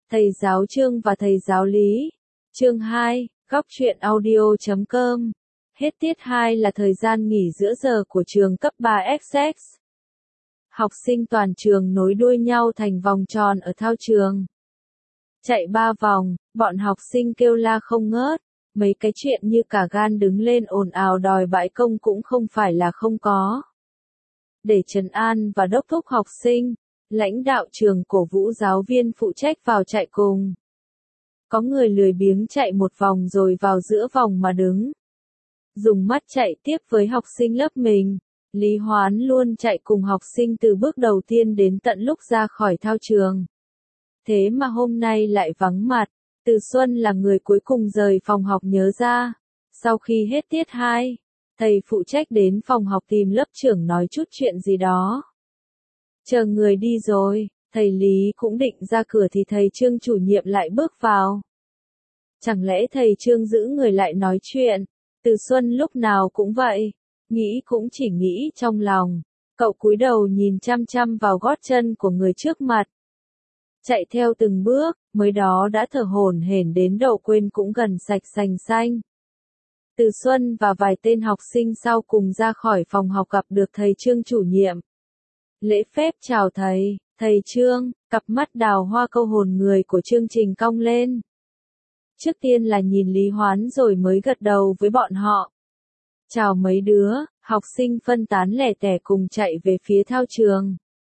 Thầy giáo Trương và thầy giáo Lý. Chương 2, góc truyện audio.com. Hết tiết 2 là thời gian nghỉ giữa giờ của trường cấp 3 XX. Học sinh toàn trường nối đuôi nhau thành vòng tròn ở thao trường. Chạy 3 vòng, bọn học sinh kêu la không ngớt. Mấy cái chuyện như cả gan đứng lên ồn ào đòi bãi công cũng không phải là không có. Để trấn an và đốc thúc học sinh, lãnh đạo trường cổ vũ giáo viên phụ trách vào chạy cùng. Có người lười biếng chạy một vòng rồi vào giữa vòng mà đứng. Dùng mắt chạy tiếp với học sinh lớp mình. Lý Hoán luôn chạy cùng học sinh từ bước đầu tiên đến tận lúc ra khỏi thao trường. Thế mà hôm nay lại vắng mặt. Từ Xuân là người cuối cùng rời phòng học nhớ ra. Sau khi hết tiết 2, thầy phụ trách đến phòng học tìm lớp trưởng nói chút chuyện gì đó. Chờ người đi rồi, thầy Lý cũng định ra cửa thì thầy Trương chủ nhiệm lại bước vào. Chẳng lẽ thầy Trương giữ người lại nói chuyện? Từ Xuân lúc nào cũng vậy, nghĩ cũng chỉ nghĩ trong lòng. Cậu cúi đầu nhìn chăm chăm vào gót chân của người trước mặt. Chạy theo từng bước, mới đó đã thở hổn hển đến độ quên cũng gần sạch sành xanh. Từ Xuân và vài tên học sinh sau cùng ra khỏi phòng học gặp được thầy Trương chủ nhiệm. Lễ phép chào thầy, thầy Trương, cặp mắt đào hoa câu hồn người của chương trình cong lên. Trước tiên là nhìn Lý Hoán rồi mới gật đầu với bọn họ. Chào mấy đứa, học sinh phân tán lẻ tẻ cùng chạy về phía thao trường.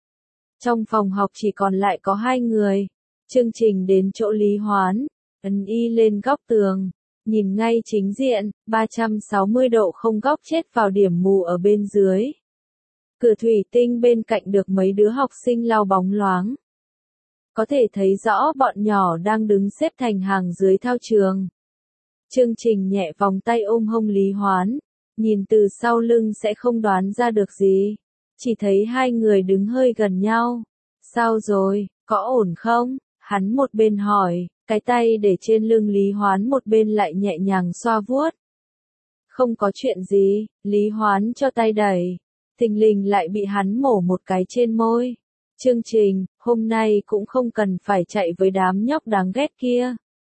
Trong phòng học chỉ còn lại có 2 người. Chương trình đến chỗ Lý Hoán, ấn y lên góc tường, nhìn ngay chính diện, 360 độ không góc chết vào điểm mù ở bên dưới. Cửa thủy tinh bên cạnh được mấy đứa học sinh lau bóng loáng. Có thể thấy rõ bọn nhỏ đang đứng xếp thành hàng dưới thao trường. Chương trình nhẹ vòng tay ôm hông Lý Hoán, nhìn từ sau lưng sẽ không đoán ra được gì. Chỉ thấy 2 người đứng hơi gần nhau. Sao rồi, có ổn không? Hắn một bên hỏi, cái tay để trên lưng Lý Hoán một bên lại nhẹ nhàng xoa vuốt. Không có chuyện gì, Lý Hoán cho tay đẩy. Thình lình lại bị hắn mổ một cái trên môi. Chương trình, hôm nay cũng không cần phải chạy với đám nhóc đáng ghét kia.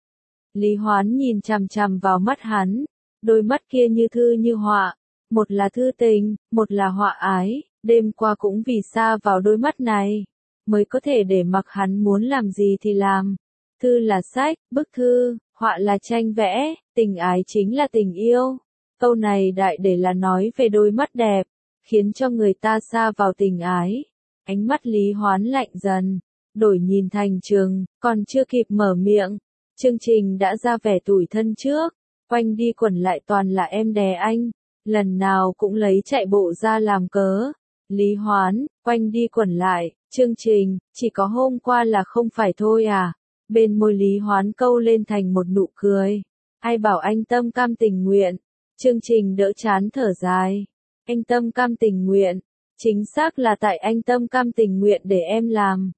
Lý Hoán nhìn chằm chằm vào mắt hắn, đôi mắt kia như thư như họa, một là thư tình, một là họa ái, đêm qua cũng vì sa vào đôi mắt này, mới có thể để mặc hắn muốn làm gì thì làm. Thư là sách, bức thư, họa là tranh vẽ, tình ái chính là tình yêu. Câu này đại để là nói về đôi mắt đẹp, khiến cho người ta sa vào tình ái. Ánh mắt Lý Hoán lạnh dần, đổi nhìn thành Trường, còn chưa kịp mở miệng. Chương trình đã ra vẻ tủi thân trước, quanh đi quẩn lại toàn là em đè anh, lần nào cũng lấy chạy bộ ra làm cớ. Lý Hoán, quanh đi quẩn lại, chương trình, chỉ có hôm qua là không phải thôi à? Bên môi Lý Hoán câu lên thành một nụ cười. Ai bảo anh tâm cam tình nguyện? Chương trình đỡ chán thở dài. Anh tâm cam tình nguyện. Chính xác là tại anh tâm cam tình nguyện để em làm.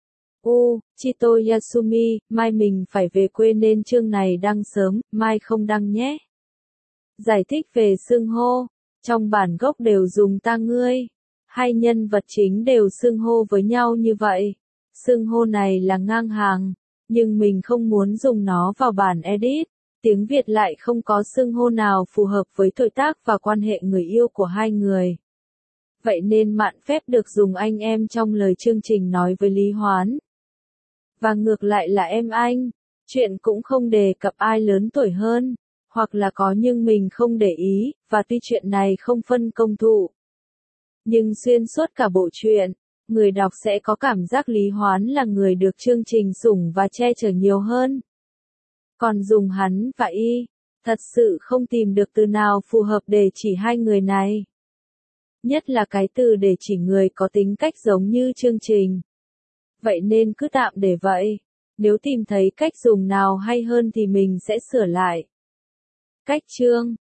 Chito Yasumi, mai mình phải về quê nên chương này đăng sớm, mai không đăng nhé. Giải thích về xưng hô. Trong bản gốc đều dùng ta ngươi. 2 nhân vật chính đều xưng hô với nhau như vậy. Xưng hô này là ngang hàng, nhưng mình không muốn dùng nó vào bản edit. Tiếng Việt lại không có xưng hô nào phù hợp với tuổi tác và quan hệ người yêu của 2 người. Vậy nên mạn phép được dùng anh em trong lời chương trình nói với Lý Hoán. Và ngược lại là em anh. Chuyện cũng không đề cập ai lớn tuổi hơn, hoặc là có nhưng mình không để ý, và tuy chuyện này không phân công thụ. Nhưng xuyên suốt cả bộ truyện, người đọc sẽ có cảm giác Lý Hoán là người được chương trình sủng và che chở nhiều hơn. Còn dùng hắn và y, thật sự không tìm được từ nào phù hợp để chỉ 2 người này. Nhất là cái từ để chỉ người có tính cách giống như chương trình. Vậy nên cứ tạm để vậy. Nếu tìm thấy cách dùng nào hay hơn thì mình sẽ sửa lại. Cách chương,